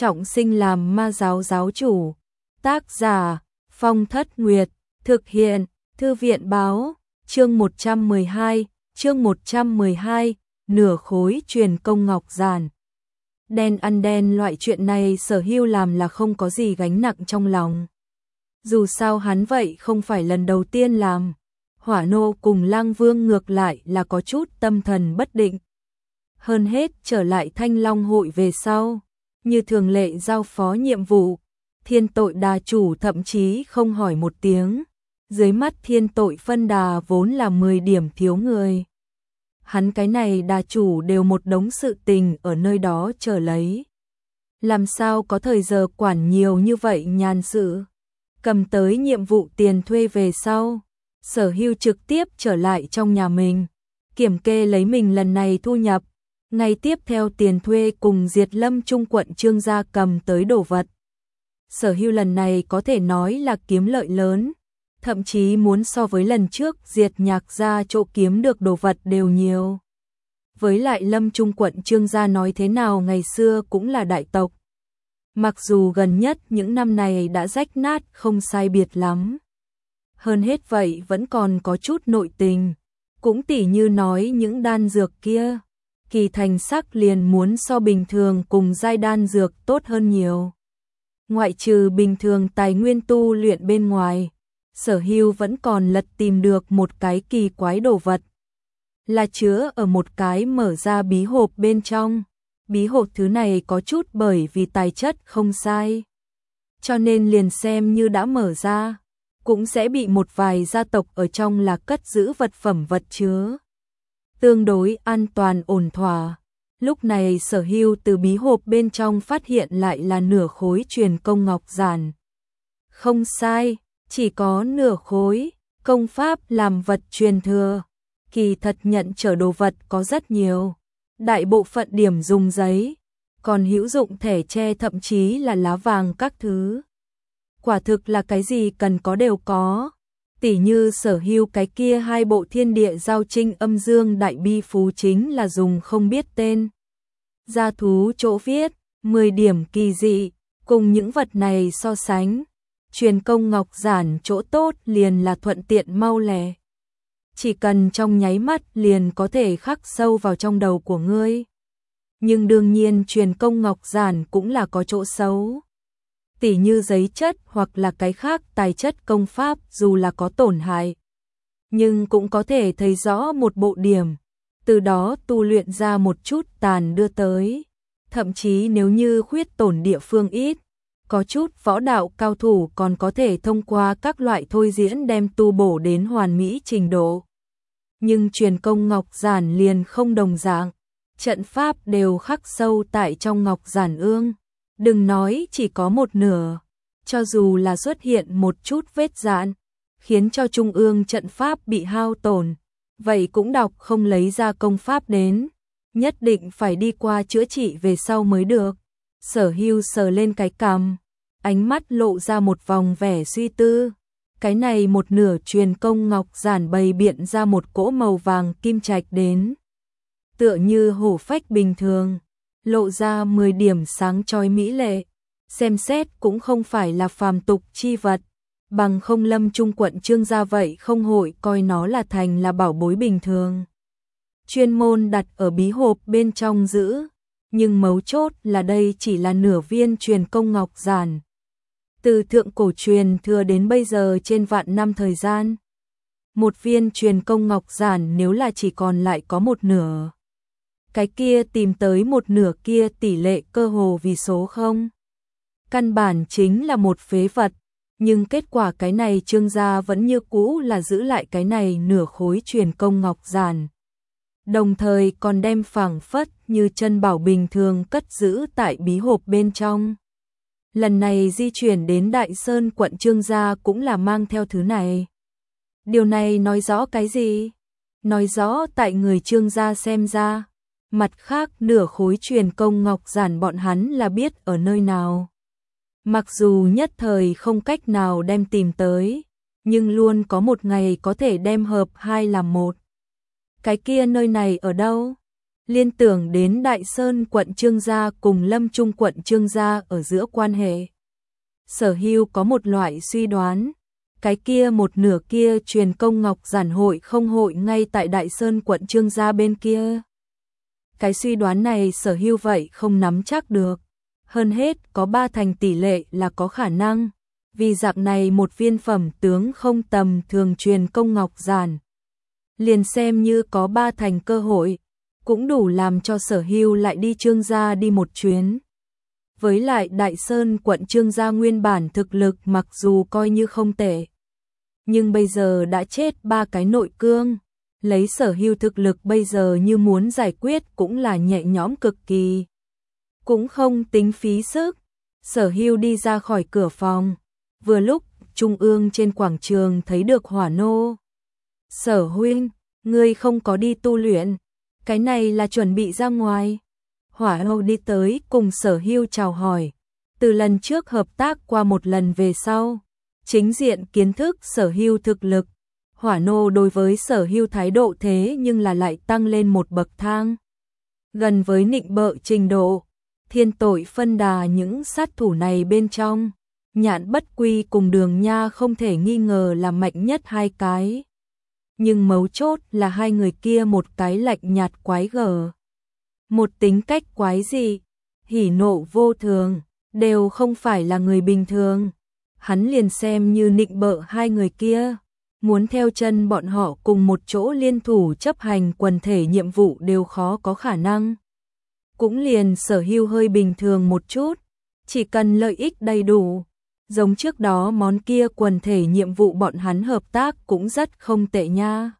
trọng sinh làm ma giáo giáo chủ. Tác giả Phong Thất Nguyệt. Thực hiện Thư viện báo. Chương 112, nửa khối truyền công ngọc giản. Đen ăn đen, loại chuyện này Sở Hưu làm là không có gì gánh nặng trong lòng. Dù sao hắn vậy không phải lần đầu tiên làm. Hỏa Nô cùng Lang Vương ngược lại là có chút tâm thần bất định. Hơn hết trở lại Thanh Long hội về sau, như thường lệ giao phó nhiệm vụ, Thiên Tội Đà chủ thậm chí không hỏi một tiếng. Dưới mắt Thiên Tội phân đà vốn là 10 điểm thiếu người. Hắn cái này đà chủ đều một đống sự tình ở nơi đó chờ lấy. Làm sao có thời giờ quản nhiều như vậy nhàn sự. Cầm tới nhiệm vụ tiền thuê về sau, Sở Hưu trực tiếp trở lại trong nhà mình, kiểm kê lấy mình lần này thu nhập, ngày tiếp theo tiền thuê cùng Diệt Lâm Trung quận Trương gia cầm tới đồ vật. Sở Hưu lần này có thể nói là kiếm lợi lớn, thậm chí muốn so với lần trước Diệt Nhạc gia chỗ kiếm được đồ vật đều nhiều. Với lại Lâm Trung quận Trương gia nói thế nào ngày xưa cũng là đại tộc. Mặc dù gần nhất những năm này đã rách nát không sai biệt lắm. Hơn hết vậy vẫn còn có chút nội tình, cũng tỉ như nói những đan dược kia, kỳ thành sắc liền muốn so bình thường cùng giai đan dược tốt hơn nhiều. Ngoại trừ bình thường tài nguyên tu luyện bên ngoài, Sở Hưu vẫn còn lật tìm được một cái kỳ quái đồ vật. Là chứa ở một cái mở ra bí hộp bên trong. Bí hộp thứ này có chút bởi vì tài chất không sai, cho nên liền xem như đã mở ra, cũng sẽ bị một vài gia tộc ở trong là cất giữ vật phẩm vật chứa. Tương đối an toàn ổn thỏa. Lúc này Sở Hưu từ bí hộp bên trong phát hiện lại là nửa khối truyền công ngọc giản. Không sai, chỉ có nửa khối, công pháp làm vật truyền thừa. Kỳ thật nhận chở đồ vật có rất nhiều. Đại bộ phận điểm dùng giấy, còn hữu dụng thẻ tre thậm chí là lá vàng các thứ. Quả thực là cái gì cần có đều có. Tỉ như Sở Hưu cái kia 2 bộ Thiên Địa Giao Trinh Âm Dương Đại Bi Phú chính là dùng không biết tên. Gia thú chỗ viết, 10 điểm kỳ dị, cùng những vật này so sánh. Truyền công ngọc giản chỗ tốt liền là thuận tiện mau lẹ. Chỉ cần trong nháy mắt liền có thể khắc sâu vào trong đầu của ngươi. Nhưng đương nhiên truyền công ngọc giản cũng là có chỗ xấu. Tỉ như giấy chất hoặc là cái khác tài chất công pháp dù là có tổn hại, nhưng cũng có thể thấy rõ một bộ điểm, từ đó tu luyện ra một chút tàn đưa tới. Thậm chí nếu như khuyết tổn địa phương ít, có chút võ đạo cao thủ còn có thể thông qua các loại thôi diễn đem tu bổ đến hoàn mỹ trình độ. Nhưng truyền công ngọc giản liền không đồng dạng, trận pháp đều khắc sâu tại trong ngọc giản ương. Đừng nói chỉ có một nửa, cho dù là xuất hiện một chút vết dạn, khiến cho trung ương trận pháp bị hao tổn, vậy cũng đọc không lấy ra công pháp đến, nhất định phải đi qua chữa trị về sau mới được. Sở Hưu sờ lên cái cằm, ánh mắt lộ ra một vòng vẻ suy tư. Cái này một nửa truyền công ngọc giản bày biện ra một cỗ màu vàng kim trạch đến, tựa như hổ phách bình thường, lộ ra 10 điểm sáng chói mỹ lệ, xem xét cũng không phải là phàm tục chi vật, bằng không Lâm Trung quận Trương gia vậy không hội coi nó là thành là bảo bối bình thường. Chuyên môn đặt ở bí hộp bên trong giữ, nhưng mấu chốt là đây chỉ là nửa viên truyền công ngọc giản. Từ thượng cổ truyền thừa đến bây giờ trên vạn năm thời gian, một viên truyền công ngọc giản nếu là chỉ còn lại có một nửa, cái kia tìm tới một nửa kia tỷ lệ cơ hồ vì số không. Căn bản chính là một phế vật, nhưng kết quả cái này Trương gia vẫn như cũ là giữ lại cái này nửa khối truyền công ngọc giản. Đồng thời còn đem phảng phất như chân bảo bình thường cất giữ tại bí hộp bên trong. Lần này di chuyển đến Đại Sơn quận Trương gia cũng là mang theo thứ này. Điều này nói rõ cái gì? Nói rõ tại người Trương gia xem ra, mặt khác nửa khối truyền công ngọc giản bọn hắn là biết ở nơi nào. Mặc dù nhất thời không cách nào đem tìm tới, nhưng luôn có một ngày có thể đem hợp hai làm một. Cái kia nơi này ở đâu? liên tưởng đến Đại Sơn quận Trương gia cùng Lâm Trung quận Trương gia ở giữa quan hệ. Sở Hưu có một loại suy đoán, cái kia một nửa kia truyền công ngọc giản hội không hội ngay tại Đại Sơn quận Trương gia bên kia. Cái suy đoán này Sở Hưu vậy không nắm chắc được, hơn hết có 3 thành tỷ lệ là có khả năng, vì dạng này một viên phẩm tướng không tầm thường truyền công ngọc giản. Liền xem như có 3 thành cơ hội, cũng đủ làm cho Sở Hưu lại đi Trương gia đi một chuyến. Với lại Đại Sơn quận Trương gia nguyên bản thực lực mặc dù coi như không tệ, nhưng bây giờ đã chết 3 cái nội cương, lấy Sở Hưu thực lực bây giờ như muốn giải quyết cũng là nhẹ nhõm cực kỳ. Cũng không tính phí sức. Sở Hưu đi ra khỏi cửa phòng, vừa lúc trung ương trên quảng trường thấy được Hỏa Nô. Sở huynh, ngươi không có đi tu luyện, cái này là chuẩn bị ra ngoài. Hỏa Nô đi tới cùng Sở Hưu chào hỏi, từ lần trước hợp tác qua một lần về sau, chính diện kiến thức Sở Hưu thực lực. Hỏa Nô đối với Sở Hưu thái độ thế nhưng là lại tăng lên một bậc thang, gần với nịnh bợ trình độ. Thiên tội phân đà những sát thủ này bên trong, Nhạn Bất Quy cùng Đường Nha không thể nghi ngờ là mạnh nhất 2 cái. Nhưng mấu chốt là 2 người kia một cái lạnh nhạt quái gở, một tính cách quái dị, hỉ nộ vô thường, đều không phải là người bình thường. Hắn liền xem như nịnh bợ 2 người kia, muốn theo chân bọn họ cùng một chỗ liên thủ chấp hành quần thể nhiệm vụ đều khó có khả năng. Cũng liền Sở Hưu hơi bình thường một chút, chỉ cần lợi ích đầy đủ, giống trước đó món kia quần thể nhiệm vụ bọn hắn hợp tác cũng rất không tệ nha.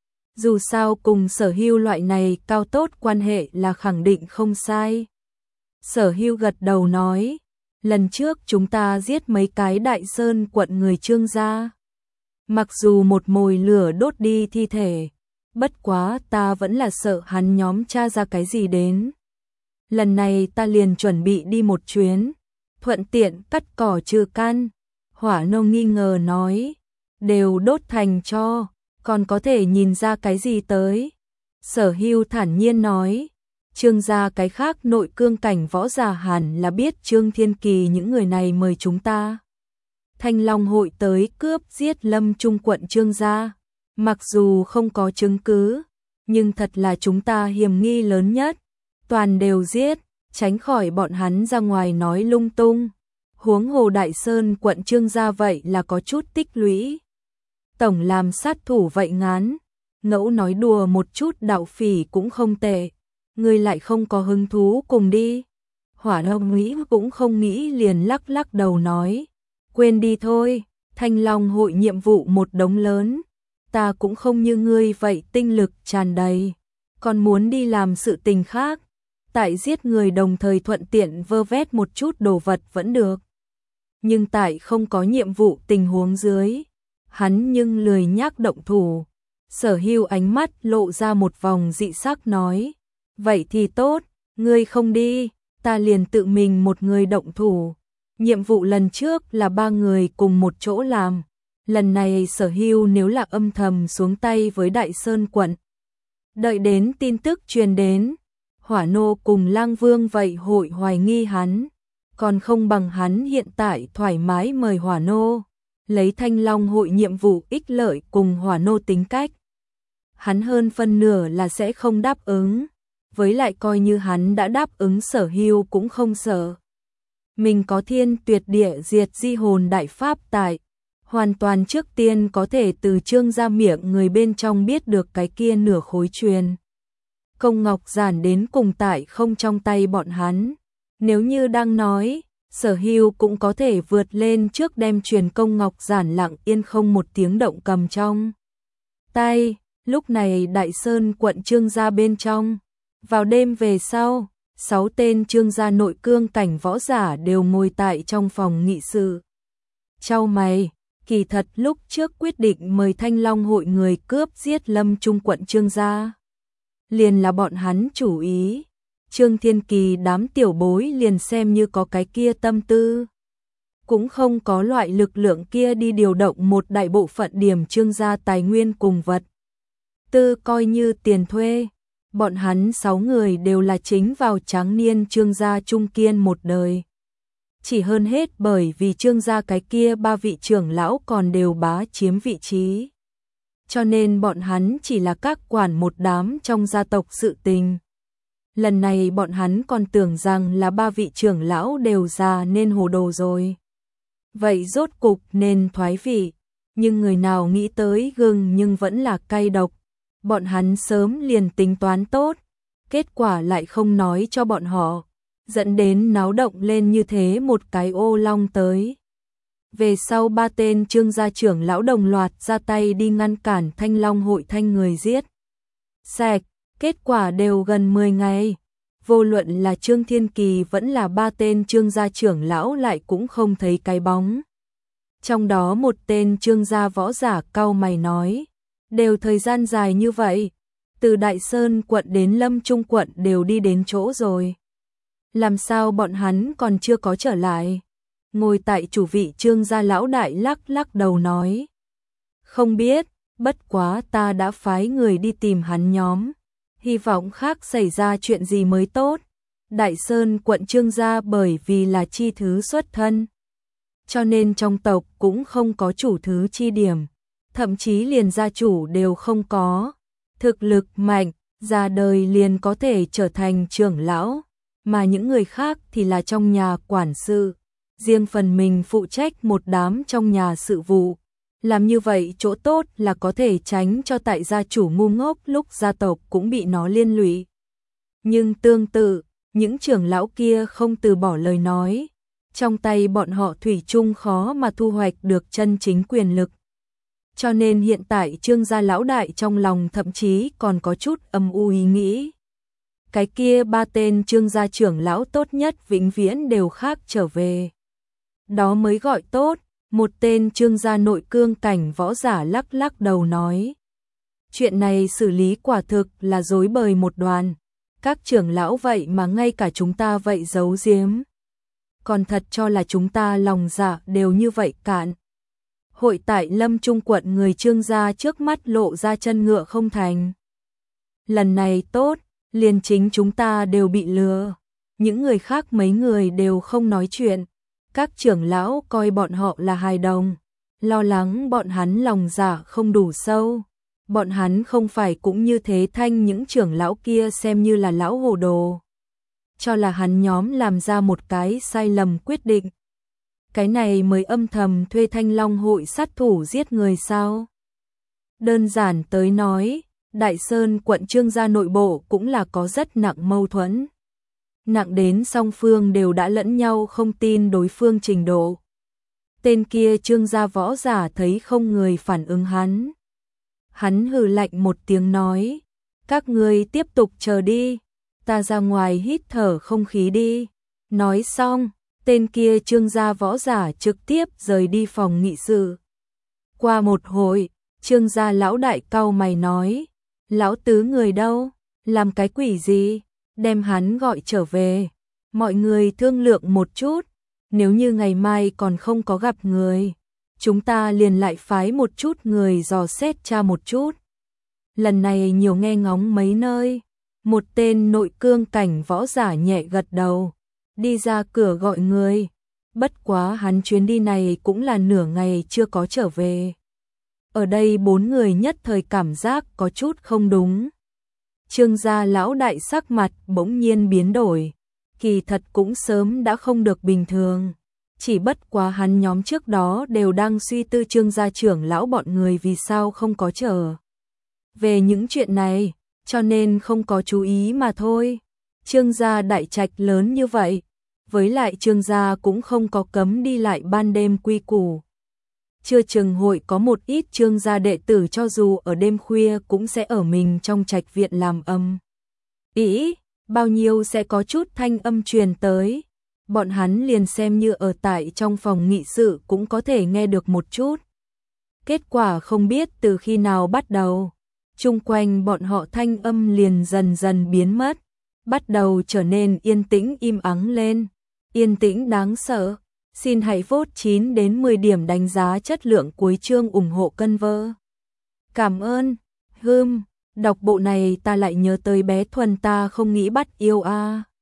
Dù sao cùng Sở Hưu loại này cao tốt quan hệ là khẳng định không sai. Sở Hưu gật đầu nói, lần trước chúng ta giết mấy cái Đại Sơn quận người Trương gia. Mặc dù một mồi lửa đốt đi thi thể, bất quá ta vẫn là sợ hắn nhóm tra ra cái gì đến. Lần này ta liền chuẩn bị đi một chuyến, thuận tiện cắt cỏ trừ căn. Hỏa Nô nghi ngờ nói, đều đốt thành tro, còn có thể nhìn ra cái gì tới. Sở Hưu thản nhiên nói, Trương gia cái khác nội cương cảnh võ giả hẳn là biết Trương Thiên Kỳ những người này mời chúng ta Thanh Long hội tới cướp giết Lâm Trung quận Trương gia. Mặc dù không có chứng cứ, nhưng thật là chúng ta hiểm nghi lớn nhất. Toàn đều giết, tránh khỏi bọn hắn ra ngoài nói lung tung. Huống hồ Đại Sơn quận Trương gia vậy là có chút tích lũy. Tổng làm sát thủ vậy ngán, ngẫu nói đùa một chút đạo phỉ cũng không tệ. Ngươi lại không có hứng thú cùng đi. Hỏa Nô nghĩ cũng không nghĩ liền lắc lắc đầu nói, quên đi thôi, Thanh Long hội nhiệm vụ một đống lớn. Ta cũng không như ngươi vậy tinh lực tràn đầy, còn muốn đi làm sự tình khác. Tại giết người đồng thời thuận tiện vơ vét một chút đồ vật vẫn được. Nhưng tại không có nhiệm vụ tình huống dưới, hắn nhưng lười nhác động thủ. Sở Hưu ánh mắt lộ ra một vòng dị sắc nói, vậy thì tốt, ngươi không đi, ta liền tự mình một người động thủ. Nhiệm vụ lần trước là 3 người cùng một chỗ làm, lần này Sở Hưu nếu là âm thầm xuống tay với Đại Sơn quận. Đợi đến tin tức truyền đến, Hỏa Nô cùng Lang Vương vậy hội hoài nghi hắn, còn không bằng hắn hiện tại thoải mái mời Hỏa Nô, lấy Thanh Long hội nhiệm vụ ích lợi cùng Hỏa Nô tính cách. Hắn hơn phân nửa là sẽ không đáp ứng, với lại coi như hắn đã đáp ứng Sở Hưu cũng không sợ. Mình có thiên tuyệt địa diệt di hồn đại pháp tại, hoàn toàn trước tiên có thể từ Trương gia miệng người bên trong biết được cái kia nửa khối truyền công ngọc giản đến cùng tại không trong tay bọn hắn. Nếu như đang nói, Sở Hưu cũng có thể vượt lên trước đem truyền công ngọc giản lặng yên không một tiếng động cầm trong tay. Lúc này Đại Sơn quận Trương gia bên trong, vào đêm về sau, 6 tên Trương gia nội cương cảnh võ giả đều ngồi tại trong phòng nghị sự. Chau mày, kỳ thật lúc trước quyết định mời Thanh Long hội người cướp giết Lâm Trung quận Trương gia, liền là bọn hắn chủ ý. Trương Thiên Kỳ đám tiểu bối liền xem như có cái kia tâm tư, cũng không có loại lực lượng kia đi điều động một đại bộ phận điểm Trương gia tài nguyên cùng vật tư coi như tiền thuê. Bọn hắn 6 người đều là chính vào tráng niên Trương gia trung kiên một đời. Chỉ hơn hết bởi vì Trương gia cái kia 3 vị trưởng lão còn đều bá chiếm vị trí. Cho nên bọn hắn chỉ là các quản một đám trong gia tộc sự tình. Lần này bọn hắn còn tưởng rằng là 3 vị trưởng lão đều già nên hồ đồ rồi. Vậy rốt cục nên thoái vị, nhưng người nào nghĩ tới gừng nhưng vẫn là cay độc. Bọn hắn sớm liền tính toán tốt, kết quả lại không nói cho bọn họ, dẫn đến náo động lên như thế một cái ô long tới. Về sau 3 tên Trương gia trưởng lão đồng loạt ra tay đi ngăn cản Thanh Long hội Thanh người giết sạch, kết quả đều gần 10 ngày. Vô luận là Trương Thiên Kỳ vẫn là 3 tên Trương gia trưởng lão lại cũng không thấy cái bóng. Trong đó một tên Trương gia võ giả cau mày nói, đều thời gian dài như vậy, từ Đại Sơn quận đến Lâm Trung quận đều đi đến chỗ rồi. Làm sao bọn hắn còn chưa có trở lại? Ngồi tại chủ vị Trương gia lão đại lắc lắc đầu nói, không biết, bất quá ta đã phái người đi tìm hắn nhóm. Hy vọng khác xảy ra chuyện gì mới tốt. Đại Sơn quận Trương gia bởi vì là chi thứ xuất thân, cho nên trong tộc cũng không có chủ thứ chi điểm, thậm chí liền gia chủ đều không có. Thực lực mạnh, ra đời liền có thể trở thành trưởng lão, mà những người khác thì là trong nhà quản sự, riêng phần mình phụ trách một đám trong nhà sự vụ. Làm như vậy chỗ tốt là có thể tránh cho tại gia chủ ngu ngốc lúc gia tộc cũng bị nó liên lụy. Nhưng tương tự, những trưởng lão kia không từ bỏ lời nói, trong tay bọn họ thủy chung khó mà thu hoạch được chân chính quyền lực. Cho nên hiện tại Trương gia lão đại trong lòng thậm chí còn có chút âm u ý nghĩ. Cái kia 3 tên Trương gia trưởng lão tốt nhất vĩnh viễn đều khác trở về. Đó mới gọi tốt. Một tên Trương gia nội cương cảnh võ giả lắc lắc đầu nói, chuyện này xử lý quả thực là rối bời một đoàn. Các trưởng lão vậy mà ngay cả chúng ta vậy giấu giếm, còn thật cho là chúng ta lòng dạ đều như vậy cạn. Hội tại Lâm Trung quận người Trương gia trước mắt lộ ra chân ngựa không thành. Lần này tốt, liền chính chúng ta đều bị lừa. Những người khác mấy người đều không nói chuyện. Các trưởng lão coi bọn họ là hài đồng, lo lắng bọn hắn lòng dạ không đủ sâu. Bọn hắn không phải cũng như thế thanh những trưởng lão kia xem như là lão hồ đồ, cho là hắn nhóm làm ra một cái sai lầm quyết định. Cái này mới âm thầm thuê Thanh Long hội sát thủ giết người sao? Đơn giản tới nói, Đại Sơn quận Trương gia nội bộ cũng là có rất nặng mâu thuẫn. Nặng đến song phương đều đã lẫn nhau không tin đối phương trình độ. Tên kia Trương gia võ giả thấy không người phản ứng hắn. Hắn hừ lạnh một tiếng nói, các ngươi tiếp tục chờ đi, ta ra ngoài hít thở không khí đi. Nói xong, tên kia Trương gia võ giả trực tiếp rời đi phòng nghị sự. Qua một hồi, Trương gia lão đại cau mày nói, lão tứ người đâu, làm cái quỷ gì? Đem hắn gọi trở về, mọi người thương lượng một chút, nếu như ngày mai còn không có gặp người, chúng ta liền lại phái một chút người dò xét tra một chút. Lần này nhiều nghe ngóng mấy nơi, một tên nội cương cảnh võ giả nhẹ gật đầu, đi ra cửa gọi người, bất quá hắn chuyến đi này cũng là nửa ngày chưa có trở về. Ở đây 4 người nhất thời cảm giác có chút không đúng. Trương gia lão đại sắc mặt bỗng nhiên biến đổi, kỳ thật cũng sớm đã không được bình thường, chỉ bất quá hắn nhóm trước đó đều đang suy tư Trương gia trưởng lão bọn người vì sao không có trở về những chuyện này, cho nên không có chú ý mà thôi. Trương gia đại trạch lớn như vậy, với lại Trương gia cũng không có cấm đi lại ban đêm quy củ. Chưa chừng hội có một ít Trương gia đệ tử cho dù ở đêm khuya cũng sẽ ở mình trong trạch viện làm âm. Bao nhiêu sẽ có chút thanh âm truyền tới. Bọn hắn liền xem như ở tại trong phòng nghị sự cũng có thể nghe được một chút. Kết quả không biết từ khi nào bắt đầu, chung quanh bọn họ thanh âm liền dần dần biến mất, bắt đầu trở nên yên tĩnh im ắng lên. Yên tĩnh đáng sợ. Xin hãy vote 9 đến 10 điểm đánh giá chất lượng cuối chương ủng hộ Conver. Cảm ơn. Đọc bộ này ta lại nhớ tới bé Thuần, ta không nghĩ bắt yêu a.